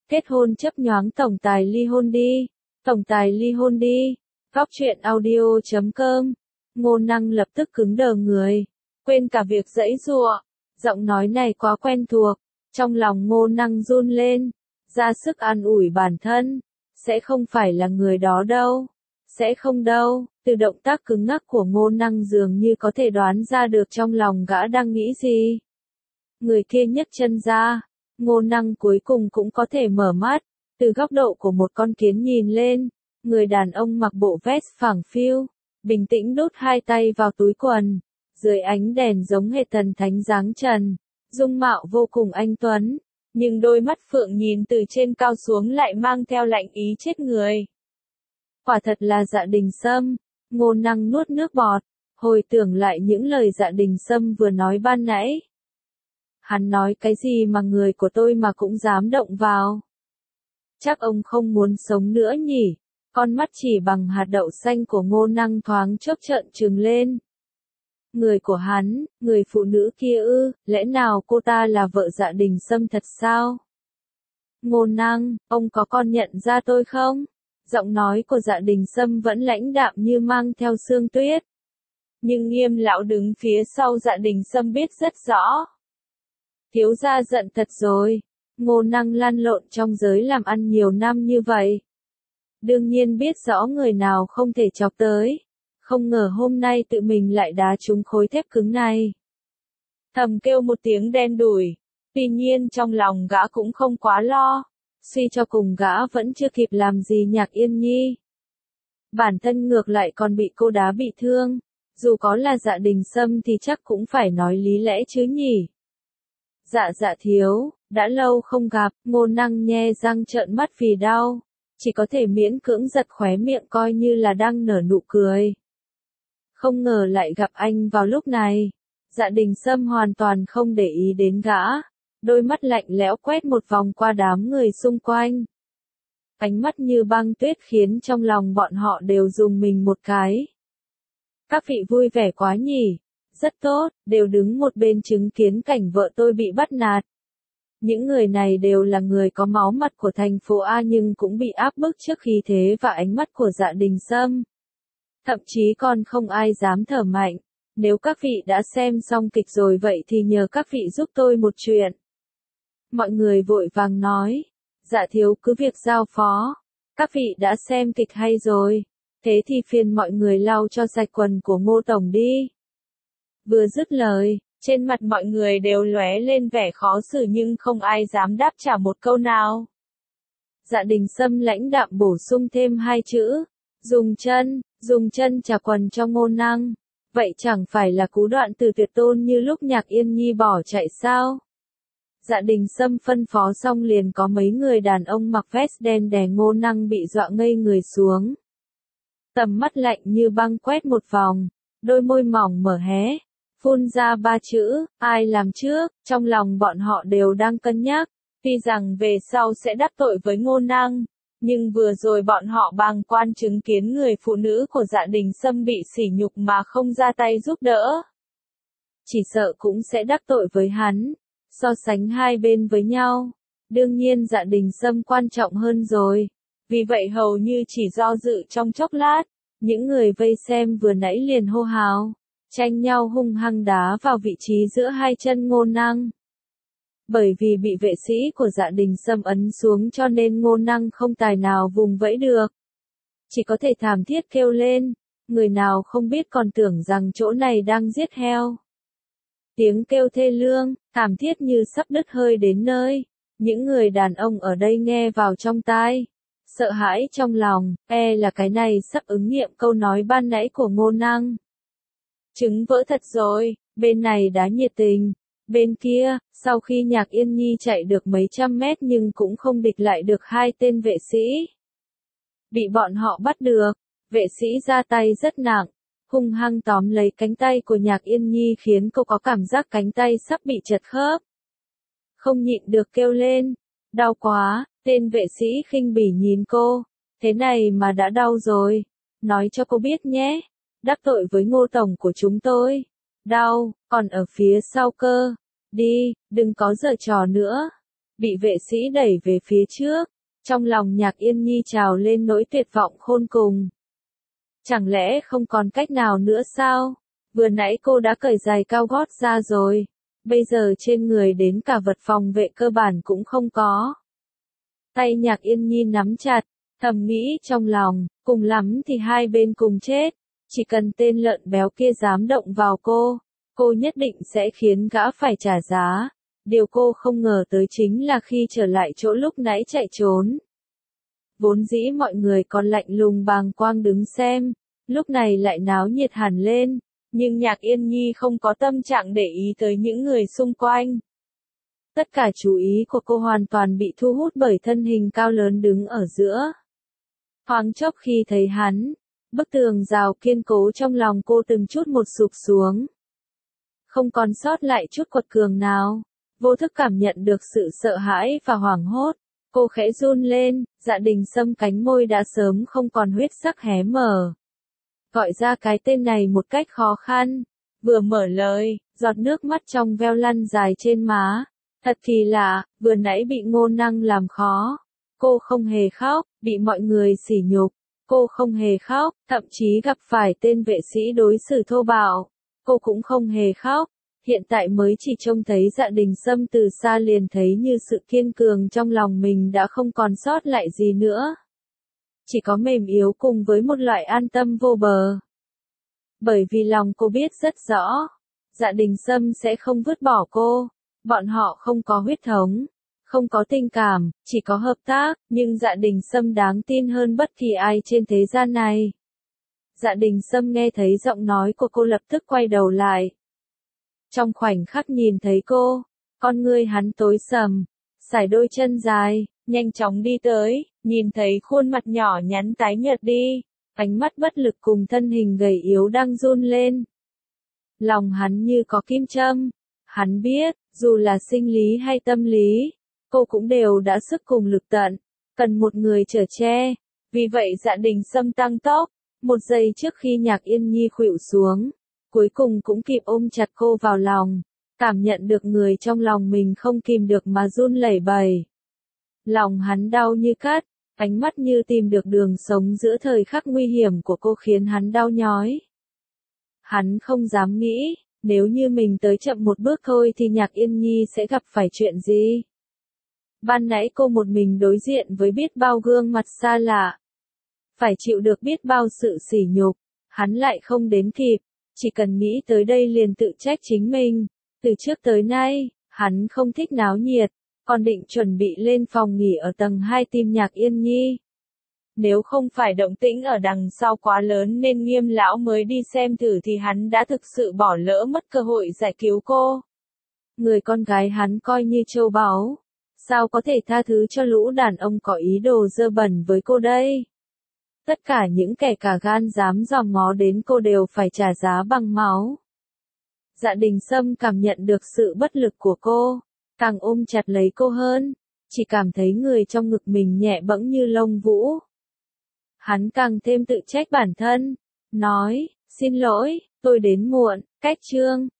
Kết hôn chấp nhoáng tổng tài ly hôn đi. Tổng tài ly hôn đi. Góc truyện audio.com. Ngô Năng lập tức cứng đờ người. Quên cả việc giãy giụa. Giọng nói này quá quen thuộc. Trong lòng Ngô Năng run lên. Ra sức an ủi bản thân. Sẽ không phải là người đó đâu. Sẽ không đâu. Từ động tác cứng ngắc của Ngô Năng dường như có thể đoán ra được trong lòng gã đang nghĩ gì. Người kia nhấc chân ra. Ngô Năng cuối cùng cũng có thể mở mắt. Từ góc độ của một con kiến nhìn lên. Người đàn ông mặc bộ vest phẳng phiu. Bình tĩnh đút hai tay vào túi quần. Dưới ánh đèn giống hệt thần thánh dáng trần. Dung mạo vô cùng anh tuấn. Nhưng đôi mắt phượng nhìn từ trên cao xuống lại mang theo lạnh ý chết người. Quả thật là Dạ Đình Sâm. Ngô Năng nuốt nước bọt. Hồi tưởng lại những lời Dạ Đình Sâm vừa nói ban nãy. Hắn nói cái gì mà người của tôi mà cũng dám động vào. Chắc ông không muốn sống nữa nhỉ. Con mắt chỉ bằng hạt đậu xanh của Ngô Năng thoáng chốc trợn trừng lên. Người của hắn, người phụ nữ kia ư, lẽ nào cô ta là vợ Dạ Đình Sâm thật sao? Ngô Năng, ông có còn nhận ra tôi không? Giọng nói của Dạ Đình Sâm vẫn lãnh đạm như mang theo sương tuyết. Nhưng Nghiêm lão đứng phía sau Dạ Đình Sâm biết rất rõ. Thiếu gia giận thật rồi. Ngô Năng lăn lộn trong giới làm ăn nhiều năm như vậy. Đương nhiên biết rõ người nào không thể chọc tới. Không ngờ hôm nay tự mình lại đá trúng khối thép cứng này. Thầm kêu một tiếng đen đủi. Tuy nhiên trong lòng gã cũng không quá lo. Suy cho cùng gã vẫn chưa kịp làm gì Nhạc Yên Nhi. Bản thân ngược lại còn bị cô đá bị thương. Dù có là Dạ Đình Sâm thì chắc cũng phải nói lý lẽ chứ nhỉ. Dạ thiếu, đã lâu không gặp. Ngô Năng nhe răng trợn mắt vì đau. Chỉ có thể miễn cưỡng giật khóe miệng coi như là đang nở nụ cười. Không ngờ lại gặp anh vào lúc này. Dạ Đình Sâm hoàn toàn không để ý đến gã. Đôi mắt lạnh lẽo quét một vòng qua đám người xung quanh. Ánh mắt như băng tuyết khiến trong lòng bọn họ đều rùng mình một cái. Các vị vui vẻ quá nhỉ. Rất tốt, đều đứng một bên chứng kiến cảnh vợ tôi bị bắt nạt. Những người này đều là người có máu mặt của thành phố A nhưng cũng bị áp bức trước khí thế và ánh mắt của Dạ Đình Sâm. Thậm chí còn không ai dám thở mạnh. Nếu các vị đã xem xong kịch rồi vậy thì nhờ các vị giúp tôi một chuyện. Mọi người vội vàng nói. Dạ thiếu cứ việc giao phó. Các vị đã xem kịch hay rồi. Thế thì phiền mọi người lau cho sạch quần của Ngô Tổng đi. Vừa dứt lời, trên mặt mọi người đều lóe lên vẻ khó xử nhưng không ai dám đáp trả một câu nào. Dạ Đình Sâm lãnh đạm bổ sung thêm hai chữ. Dùng chân chà quần cho Ngô Năng. Vậy chẳng phải là cú đoạn từ tuyệt tôn như lúc Nhạc Yên Nhi bỏ chạy sao? Dạ Đình Sâm phân phó xong liền có mấy người đàn ông mặc vest đen đè Ngô Năng bị dọa ngây người xuống. Tầm mắt lạnh như băng quét một vòng, đôi môi mỏng mở hé, phun ra ba chữ, ai làm trước, trong lòng bọn họ đều đang cân nhắc, tuy rằng về sau sẽ đắc tội với Ngô Năng, nhưng vừa rồi bọn họ bàng quan chứng kiến người phụ nữ của Dạ Đình Sâm bị sỉ nhục mà không ra tay giúp đỡ. Chỉ sợ cũng sẽ đắc tội với hắn, so sánh hai bên với nhau, đương nhiên Dạ Đình Sâm quan trọng hơn rồi. Vì vậy hầu như chỉ do dự trong chốc lát, những người vây xem vừa nãy liền hô hào, tranh nhau hung hăng đá vào vị trí giữa hai chân Ngô Năng. Bởi vì bị vệ sĩ của Dạ Đình Sâm ấn xuống cho nên Ngô Năng không tài nào vùng vẫy được. Chỉ có thể thảm thiết kêu lên, người nào không biết còn tưởng rằng chỗ này đang giết heo. Tiếng kêu thê lương, thảm thiết như sắp đứt hơi đến nơi, những người đàn ông ở đây nghe vào trong tai. Sợ hãi trong lòng, là cái này sắp ứng nghiệm câu nói ban nãy của Ngô Năng. Trứng vỡ thật rồi, bên này đã nhiệt tình. Bên kia, sau khi Nhạc Yên Nhi chạy được mấy trăm mét nhưng cũng không địch lại được hai tên vệ sĩ. Bị bọn họ bắt được, vệ sĩ ra tay rất nặng, hung hăng tóm lấy cánh tay của Nhạc Yên Nhi khiến cô có cảm giác cánh tay sắp bị chật khớp. Không nhịn được kêu lên, đau quá. Tên vệ sĩ khinh bỉ nhìn cô, thế này mà đã đau rồi, nói cho cô biết nhé, đắc tội với Ngô Tổng của chúng tôi, đau, còn ở phía sau cơ, đi, đừng có giở trò nữa, bị vệ sĩ đẩy về phía trước. Trong lòng Nhạc Yên Nhi trào lên nỗi tuyệt vọng khôn cùng. Chẳng lẽ không còn cách nào nữa sao? Vừa nãy cô đã cởi giày cao gót ra rồi. Bây giờ trên người đến cả vật phòng vệ cơ bản cũng không có. Tay Nhạc Yên Nhi nắm chặt, thầm nghĩ trong lòng, cùng lắm thì hai bên cùng chết. Chỉ cần tên lợn béo kia dám động vào cô nhất định sẽ khiến gã phải trả giá. Điều cô không ngờ tới chính là khi trở lại chỗ lúc nãy chạy trốn. Vốn dĩ mọi người còn lạnh lùng bàng quang đứng xem, lúc này lại náo nhiệt hẳn lên, nhưng Nhạc Yên Nhi không có tâm trạng để ý tới những người xung quanh. Tất cả chú ý của cô hoàn toàn bị thu hút bởi thân hình cao lớn đứng ở giữa. Thoáng chốc khi thấy hắn, bức tường rào kiên cố trong lòng cô từng chút một sụp xuống. Không còn sót lại chút quật cường nào, vô thức cảm nhận được sự sợ hãi và hoảng hốt. Cô khẽ run lên, Dạ Đình Sâm cánh môi đã sớm không còn huyết sắc hé mở. Gọi ra cái tên này một cách khó khăn. Vừa mở lời, giọt nước mắt trong veo lăn dài trên má. Thật kỳ lạ, vừa nãy bị Ngô Năng làm khó. Cô không hề khóc, bị mọi người sỉ nhục. Cô không hề khóc, thậm chí gặp phải tên vệ sĩ đối xử thô bạo. Cô cũng không hề khóc. Hiện tại mới chỉ trông thấy Dạ Đình Sâm từ xa liền thấy như sự kiên cường trong lòng mình đã không còn sót lại gì nữa. Chỉ có mềm yếu cùng với một loại an tâm vô bờ. Bởi vì lòng cô biết rất rõ, Dạ Đình Sâm sẽ không vứt bỏ cô. Bọn họ không có huyết thống, không có tình cảm, chỉ có hợp tác, nhưng Dạ Đình Sâm đáng tin hơn bất kỳ ai trên thế gian này. Dạ Đình Sâm nghe thấy giọng nói của cô lập tức quay đầu lại. Trong khoảnh khắc nhìn thấy cô, con ngươi hắn tối sầm, sải đôi chân dài, nhanh chóng đi tới, nhìn thấy khuôn mặt nhỏ nhắn tái nhợt đi, ánh mắt bất lực cùng thân hình gầy yếu đang run lên. Lòng hắn như có kim châm, hắn biết, dù là sinh lý hay tâm lý, cô cũng đều đã sức cùng lực tận, cần một người chở che. Vì vậy Dạ Đình Sâm tăng tốc, một giây trước khi Nhạc Yên Nhi khuỵu xuống, cuối cùng cũng kịp ôm chặt cô vào lòng, cảm nhận được người trong lòng mình không kìm được mà run lẩy bẩy. Lòng hắn đau như cắt, ánh mắt như tìm được đường sống giữa thời khắc nguy hiểm của cô khiến hắn đau nhói. Hắn không dám nghĩ, nếu như mình tới chậm một bước thôi thì Nhạc Yên Nhi sẽ gặp phải chuyện gì. Ban nãy cô một mình đối diện với biết bao gương mặt xa lạ. Phải chịu được biết bao sự sỉ nhục, hắn lại không đến kịp, chỉ cần nghĩ tới đây liền tự trách chính mình. Từ trước tới nay, hắn không thích náo nhiệt, còn định chuẩn bị lên phòng nghỉ ở tầng 2 tìm Nhạc Yên Nhi. Nếu không phải động tĩnh ở đằng sau quá lớn nên Nghiêm lão mới đi xem thử thì hắn đã thực sự bỏ lỡ mất cơ hội giải cứu cô. Người con gái hắn coi như châu báu, sao có thể tha thứ cho lũ đàn ông có ý đồ dơ bẩn với cô đây? Tất cả những kẻ cả gan dám dòm ngó đến cô đều phải trả giá bằng máu. Dạ Đình Sâm cảm nhận được sự bất lực của cô, càng ôm chặt lấy cô hơn, chỉ cảm thấy người trong ngực mình nhẹ bẫng như lông vũ. Hắn càng thêm tự trách bản thân, nói, xin lỗi, tôi đến muộn, cách chương.